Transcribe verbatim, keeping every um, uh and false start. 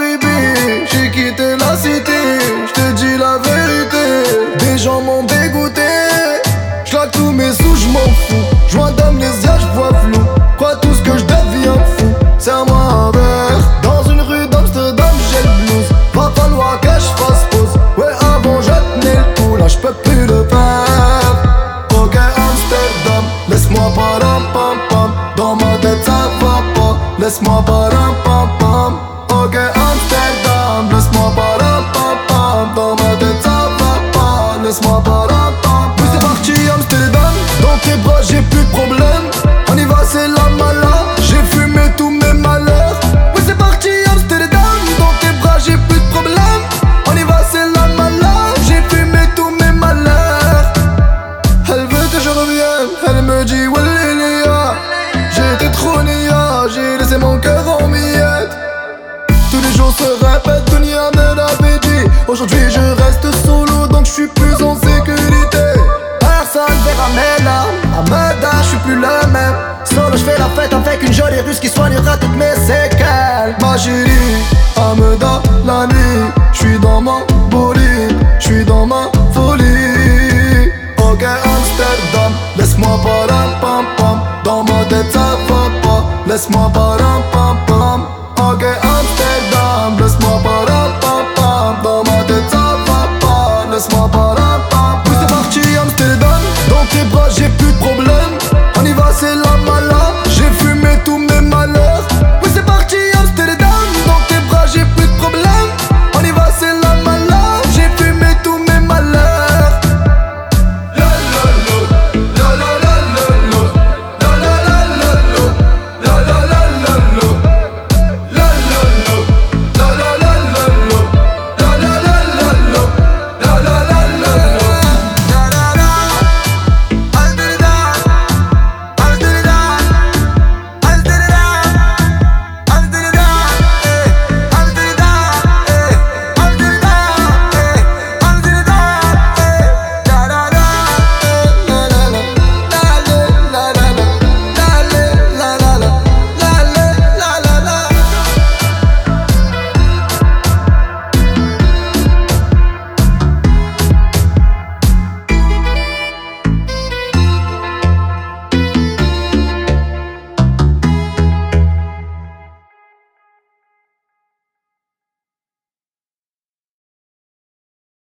Caribie, j'ai quitté la cité, j'te dis la vérité. Des gens m'ont dégoûté, j'claque tous mes sous, j'm'en fous. J'vois d'amnésia, j'vois flou, crois tout ce que j'deviens fou. C'est à moi avec, dans une rue d'Amsterdam, j'ai le blues. Va falloir que j'fasse pause, ouais avant je tenais le coup, là j'peux plus le faire. Ok Amsterdam, laisse-moi param pam pam, dans ma tête ça va pas. Laisse-moi param pam pam. Ok Amsterdam, laisse-moi param pam pam, dans ma tête ça va pas. Laisse-moi param pam pam. Oui c'est parti Amsterdam, dans tes bras j'ai plus de problème. On y va c'est la mala, j'ai fumé tous mes malheurs. Oui c'est parti Amsterdam, dans tes bras j'ai plus de problème. On y va c'est la mala, j'ai fumé tous mes malheurs. Elle veut que je revienne, elle me dit Wallilia. J'étais trop nia, j'ai laissé mon cœur en miettes. Tous les jours se répètent, Dunia me l'avait dit. Aujourd'hui je reste solo donc je suis plus en sécurité. Personne verra mes larmes, à Meda je suis plus le même. Solo je fais la fête avec une jolie russe qui soignera toutes mes séquelles. Ma chérie, à Meda la nuit, je suis dans mon bolide, je suis dans ma folie. Ok Amsterdam, laisse-moi param pam pam, dans ma tête ça va pas. Laisse-moi param pam.